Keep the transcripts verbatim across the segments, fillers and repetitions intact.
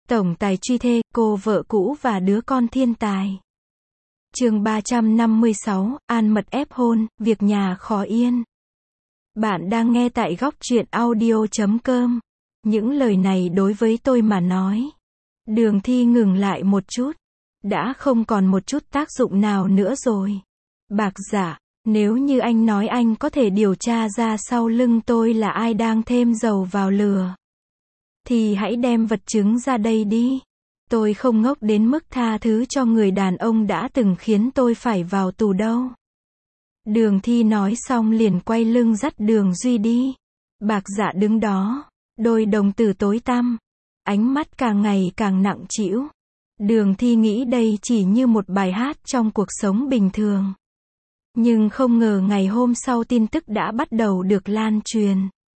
Tổng tài truy thê, cô vợ cũ và đứa con thiên tài. Chương ba trăm năm mươi sáu, An Mật ép hôn, việc nhà khó yên. Bạn đang nghe tại góc truyện audio chấm com. Những lời này đối với tôi mà nói. Đường Thi ngừng lại một chút. Đã không còn một chút tác dụng nào nữa rồi. Bạc Dạ, nếu như anh nói anh có thể điều tra ra sau lưng tôi là ai đang thêm dầu vào lửa, thì hãy đem vật chứng ra đây đi. Tôi không ngốc đến mức tha thứ cho người đàn ông đã từng khiến tôi phải vào tù đâu. Đường Thi nói xong liền quay lưng dắt Đường Duy đi. Bạc Dạ đứng đó, đôi đồng tử tối tăm, ánh mắt càng ngày càng nặng trĩu. Đường Thi nghĩ đây chỉ như một bài hát trong cuộc sống bình thường. Nhưng không ngờ ngày hôm sau tin tức đã bắt đầu được lan truyền.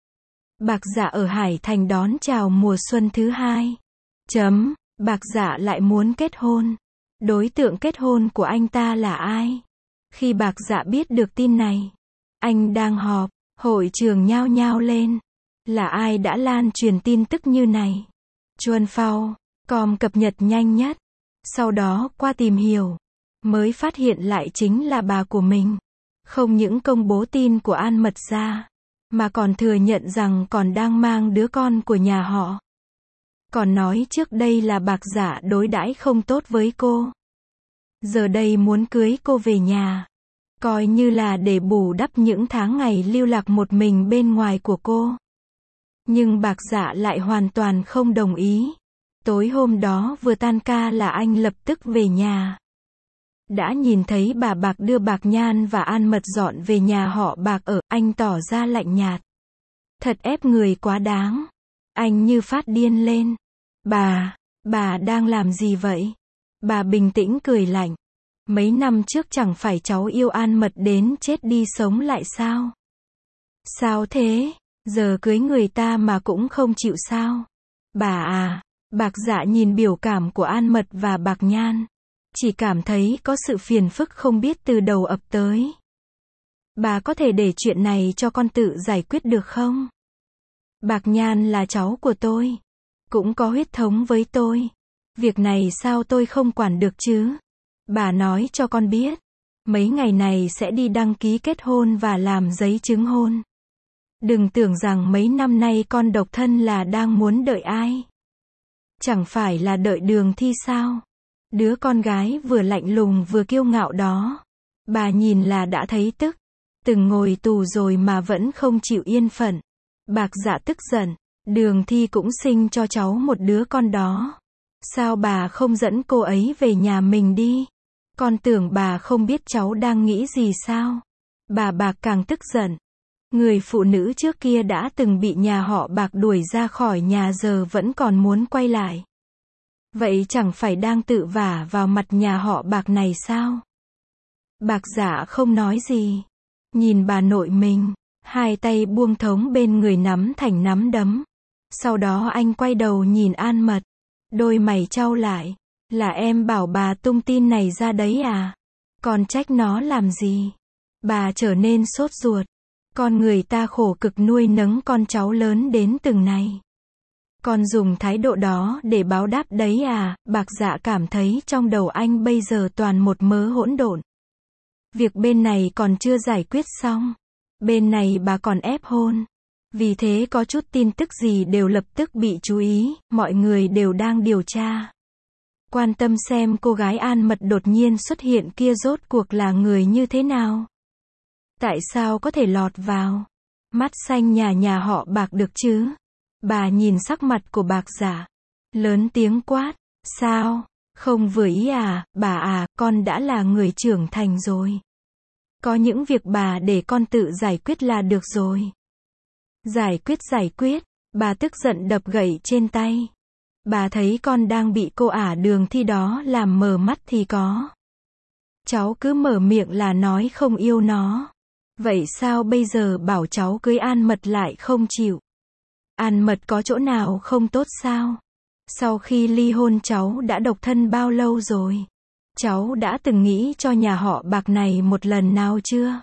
Bạc Dạ ở Hải Thành đón chào mùa xuân thứ hai. Chấm, Bạc Dạ lại muốn kết hôn. Đối tượng kết hôn của anh ta là ai? Khi Bạc Dạ biết được tin này, anh đang họp, hội trường nhao nhao lên. Là ai đã lan truyền tin tức như này? Chuan Phao, com cập nhật nhanh nhất. Sau đó qua tìm hiểu, mới phát hiện lại chính là bà của mình. Không những công bố tin của An Mật ra, mà còn thừa nhận rằng còn đang mang đứa con của nhà họ. Còn nói trước đây là Bạc Dạ đối đãi không tốt với cô. Giờ đây muốn cưới cô về nhà, coi như là để bù đắp những tháng ngày lưu lạc một mình bên ngoài của cô. Nhưng Bạc Dạ lại hoàn toàn không đồng ý. Tối hôm đó vừa tan ca là anh lập tức về nhà. Đã nhìn thấy bà Bạc đưa Bạc Nhan và An Mật dọn về nhà họ Bạc ở, anh tỏ ra lạnh nhạt. Thật ép người quá đáng. Anh như phát điên lên. Bà, bà đang làm gì vậy? Bà bình tĩnh cười lạnh. Mấy năm trước chẳng phải cháu yêu An Mật đến chết đi sống lại sao? Sao thế? Giờ cưới người ta mà cũng không chịu sao? Bà à, Bạc Dạ nhìn biểu cảm của An Mật và Bạc Nhan. Chỉ cảm thấy có sự phiền phức không biết từ đầu ập tới. Bà có thể để chuyện này cho con tự giải quyết được không? Bạc Nhan là cháu của tôi, cũng có huyết thống với tôi. Việc này sao tôi không quản được chứ? Bà nói cho con biết, mấy ngày này sẽ đi đăng ký kết hôn và làm giấy chứng hôn. Đừng tưởng rằng mấy năm nay con độc thân là đang muốn đợi ai. Chẳng phải là đợi Đường Thi sao? Đứa con gái vừa lạnh lùng vừa kiêu ngạo đó. Bà nhìn là đã thấy tức. Từng ngồi tù rồi mà vẫn không chịu yên phận. Bạc Dạ tức giận. Đường Thi cũng sinh cho cháu một đứa con đó. Sao bà không dẫn cô ấy về nhà mình đi? Con tưởng bà không biết cháu đang nghĩ gì sao? Bà Bạc càng tức giận. Người phụ nữ trước kia đã từng bị nhà họ Bạc đuổi ra khỏi nhà giờ vẫn còn muốn quay lại. Vậy chẳng phải đang tự vả vào mặt nhà họ Bạc này sao? Bạc Dạ không nói gì. Nhìn bà nội mình, hai tay buông thõng bên người nắm thành nắm đấm. Sau đó anh quay đầu nhìn An Mật. Đôi mày chau lại. Là em bảo bà tung tin này ra đấy à? Còn trách nó làm gì? Bà trở nên sốt ruột. Con người ta khổ cực nuôi nấng con cháu lớn đến từng này. Còn dùng thái độ đó để báo đáp đấy à? Bạc Dạ cảm thấy trong đầu anh bây giờ toàn một mớ hỗn độn. Việc bên này còn chưa giải quyết xong. Bên này bà còn ép hôn. Vì thế có chút tin tức gì đều lập tức bị chú ý, mọi người đều đang điều tra. Quan tâm xem cô gái An Mật đột nhiên xuất hiện kia rốt cuộc là người như thế nào. Tại sao có thể lọt vào mắt xanh nhà nhà họ Bạc được chứ? Bà nhìn sắc mặt của Bạc Dạ, lớn tiếng quát. Sao? Không vừa ý à? Bà à, con đã là người trưởng thành rồi. Có những việc bà để con tự giải quyết là được rồi. Giải quyết giải quyết. Bà tức giận đập gậy trên tay. Bà thấy con đang bị cô ả Đường Thi đó làm mờ mắt thì có. Cháu cứ mở miệng là nói không yêu nó. Vậy sao bây giờ bảo cháu cưới An Mật lại không chịu? An Mật có chỗ nào không tốt sao? Sau khi ly hôn cháu đã độc thân bao lâu rồi? Cháu đã từng nghĩ cho nhà họ Bạc này một lần nào chưa?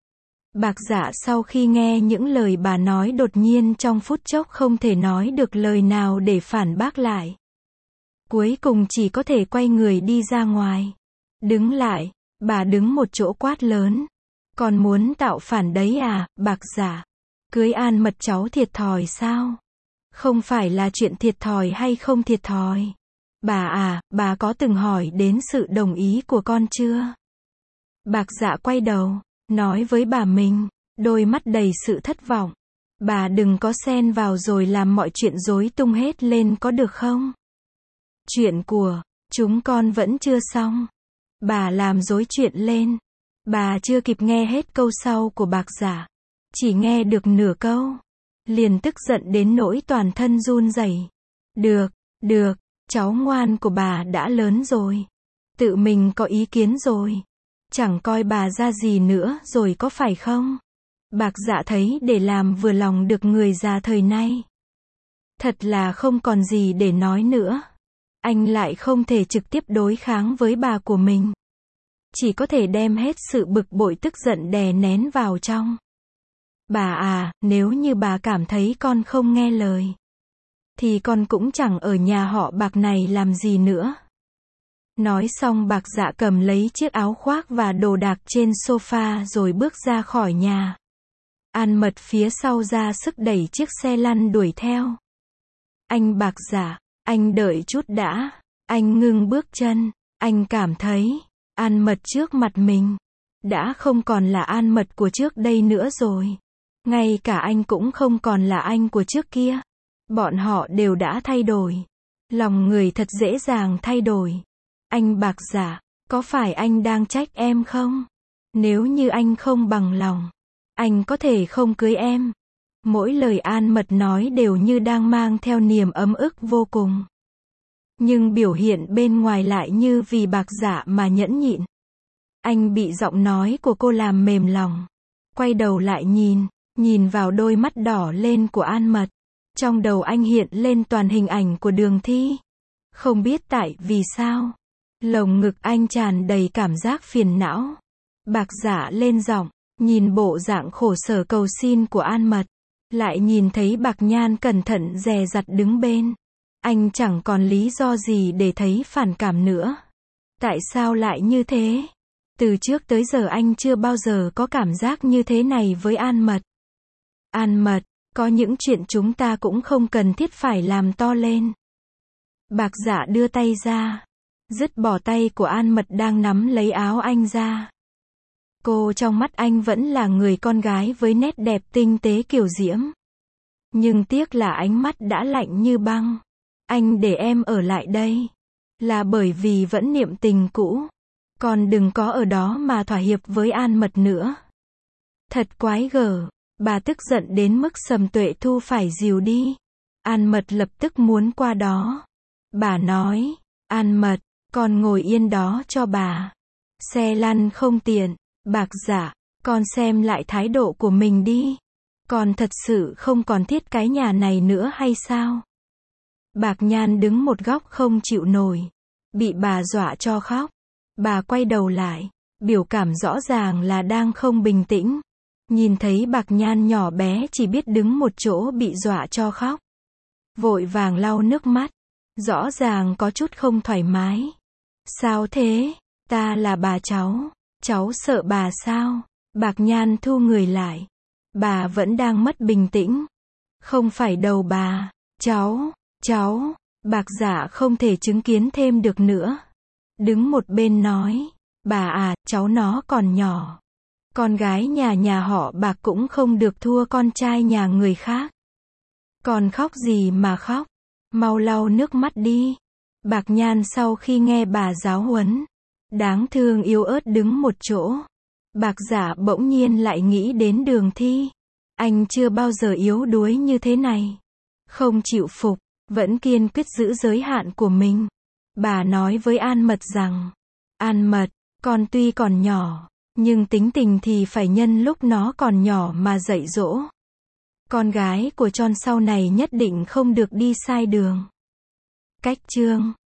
Bạc Dạ sau khi nghe những lời bà nói đột nhiên trong phút chốc không thể nói được lời nào để phản bác lại. Cuối cùng chỉ có thể quay người đi ra ngoài. Đứng lại, bà đứng một chỗ quát lớn. Còn muốn tạo phản đấy à, Bạc Dạ? Cưới An Mật cháu thiệt thòi sao? Không phải là chuyện thiệt thòi hay không thiệt thòi. Bà à, bà có từng hỏi đến sự đồng ý của con chưa? Bạc Dạ quay đầu, nói với bà mình, đôi mắt đầy sự thất vọng. Bà đừng có xen vào rồi làm mọi chuyện rối tung hết lên có được không? Chuyện của chúng con vẫn chưa xong. Bà làm rối chuyện lên. Bà chưa kịp nghe hết câu sau của Bạc Dạ. Chỉ nghe được nửa câu. Liền tức giận đến nỗi toàn thân run rẩy. Được, được, cháu ngoan của bà đã lớn rồi. Tự mình có ý kiến rồi. Chẳng coi bà ra gì nữa rồi có phải không? Bạc Dạ thấy để làm vừa lòng được người già thời nay. Thật là không còn gì để nói nữa. Anh lại không thể trực tiếp đối kháng với bà của mình. Chỉ có thể đem hết sự bực bội tức giận đè nén vào trong. Bà à, nếu như bà cảm thấy con không nghe lời, thì con cũng chẳng ở nhà họ Bạc này làm gì nữa. Nói xong Bạc Dạ cầm lấy chiếc áo khoác và đồ đạc trên sofa rồi bước ra khỏi nhà. An Mật phía sau ra sức đẩy chiếc xe lăn đuổi theo. Anh Bạc Dạ, anh đợi chút đã. Anh ngưng bước chân. Anh cảm thấy An Mật trước mặt mình đã không còn là An Mật của trước đây nữa rồi. Ngay cả anh cũng không còn là anh của trước kia. Bọn họ đều đã thay đổi. Lòng người thật dễ dàng thay đổi. Anh Bạc Dạ, có phải anh đang trách em không? Nếu như anh không bằng lòng, anh có thể không cưới em. Mỗi lời An Mật nói đều như đang mang theo niềm ấm ức vô cùng. Nhưng biểu hiện bên ngoài lại như vì Bạc Dạ mà nhẫn nhịn. Anh bị giọng nói của cô làm mềm lòng. Quay đầu lại nhìn, nhìn vào đôi mắt đỏ lên của An Mật. Trong đầu anh hiện lên toàn hình ảnh của Đường Thi. Không biết tại vì sao, lồng ngực anh tràn đầy cảm giác phiền não. Bạc Dạ lên giọng, nhìn bộ dạng khổ sở cầu xin của An Mật. Lại nhìn thấy Bạc Nhan cẩn thận dè dặt đứng bên. Anh chẳng còn lý do gì để thấy phản cảm nữa. Tại sao lại như thế? Từ trước tới giờ anh chưa bao giờ có cảm giác như thế này với An Mật. An Mật, có những chuyện chúng ta cũng không cần thiết phải làm to lên. Bạc Dạ đưa tay ra, dứt bỏ tay của An Mật đang nắm lấy áo anh ra. Cô trong mắt anh vẫn là người con gái với nét đẹp tinh tế kiều diễm. Nhưng tiếc là ánh mắt đã lạnh như băng. Anh để em ở lại đây là bởi vì vẫn niệm tình cũ. Còn đừng có ở đó mà thỏa hiệp với An Mật nữa. Thật quái gở. Bà tức giận đến mức Sầm Tuệ Thu phải dìu đi. An Mật lập tức muốn qua đó. Bà nói, An Mật, con ngồi yên đó cho bà. Xe lăn không tiện. Bạc Dạ, con xem lại thái độ của mình đi. Con thật sự không còn thiết cái nhà này nữa hay sao? Bạc Nhan đứng một góc không chịu nổi. Bị bà dọa cho khóc. Bà quay đầu lại. Biểu cảm rõ ràng là đang không bình tĩnh. Nhìn thấy Bạc Nhan nhỏ bé chỉ biết đứng một chỗ bị dọa cho khóc. Vội vàng lau nước mắt. Rõ ràng có chút không thoải mái. Sao thế? Ta là bà cháu. Cháu sợ bà sao? Bạc Nhan thu người lại. Bà vẫn đang mất bình tĩnh. Không phải đầu bà. Cháu, cháu. Bạc Dạ không thể chứng kiến thêm được nữa. Đứng một bên nói. Bà à, cháu nó còn nhỏ. Con gái nhà nhà họ Bạc cũng không được thua con trai nhà người khác. Còn khóc gì mà khóc? Mau lau nước mắt đi. Bạc Nhan sau khi nghe bà giáo huấn, đáng thương yếu ớt đứng một chỗ. Bạc Dạ bỗng nhiên lại nghĩ đến Đường Thi. Anh chưa bao giờ yếu đuối như thế này. Không chịu phục, vẫn kiên quyết giữ giới hạn của mình. Bà nói với An Mật rằng, An Mật, con tuy còn nhỏ, nhưng tính tình thì phải nhân lúc nó còn nhỏ mà dạy dỗ. Con gái của Tròn sau này nhất định không được đi sai đường. Cách chương